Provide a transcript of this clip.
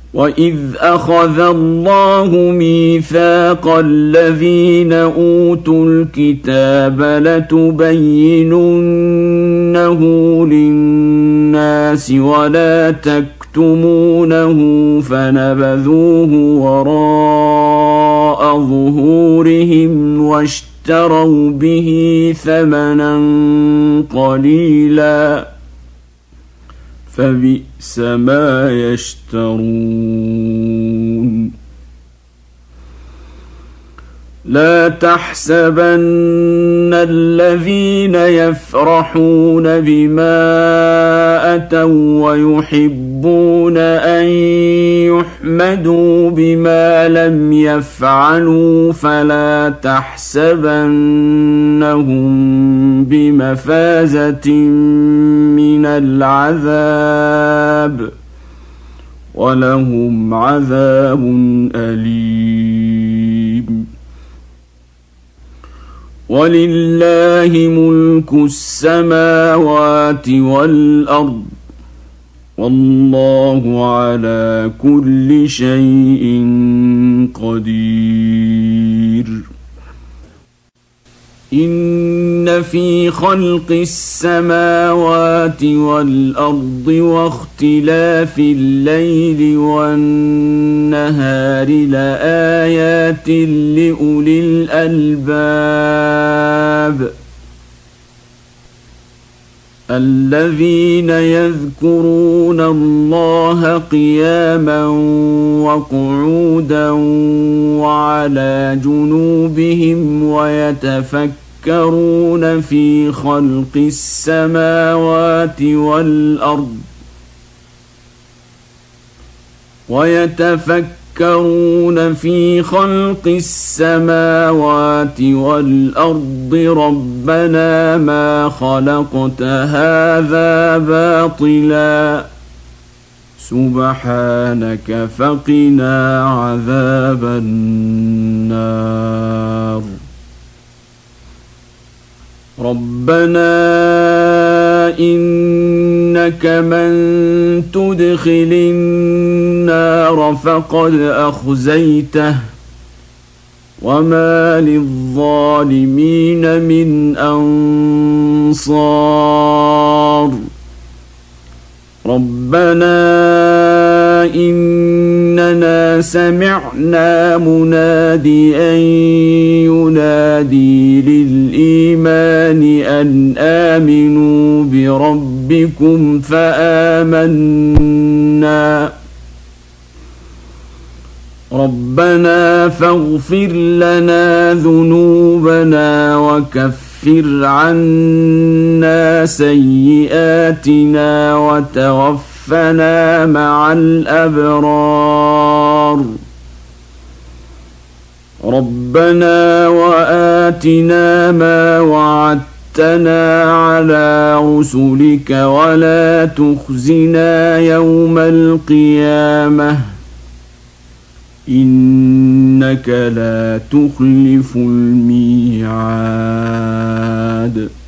وإذ أخذ الله ميثاق الذين أوتوا الكتاب لتبيننه للناس ولا تكتمونه فنبذوه وراء ظهورهم واشتروا به ثمنا قليلا فبئس ما يشترون لا تحسبن الذين يفرحون بما أتوا ويحبون أن يحمدوا بما لم يفعلوا فلا تحسبنهم بمفازة من العذاب ولهم عذاب أليم ولله ملك السماوات والأرض والله على كل شيء قدير إن في خلق السماوات والأرض واختلاف الليل والنهار لآيات لأولي الألباب الذين يذكرون الله قياما وقعودا وعلى جنوبهم ويتفكرون في خلق السماوات والأرض ربنا ما خلقت هذا باطلا سبحانك فقنا عذاب النار ربنا إنك من تدخل النار فقد أخزيته وما للظالمين من أنصار ربنا إننا سمعنا مناديا ينادي للإيمان أن آمنوا بربكم فآمنا ربنا فاغفر لنا ذنوبنا وكفر عنا سيئاتنا وتوفنا مع الأبرار ربنا وآتنا ما وعدتنا على رسلك ولا تخزنا يوم القيامة إنك لا تخلف الميعاد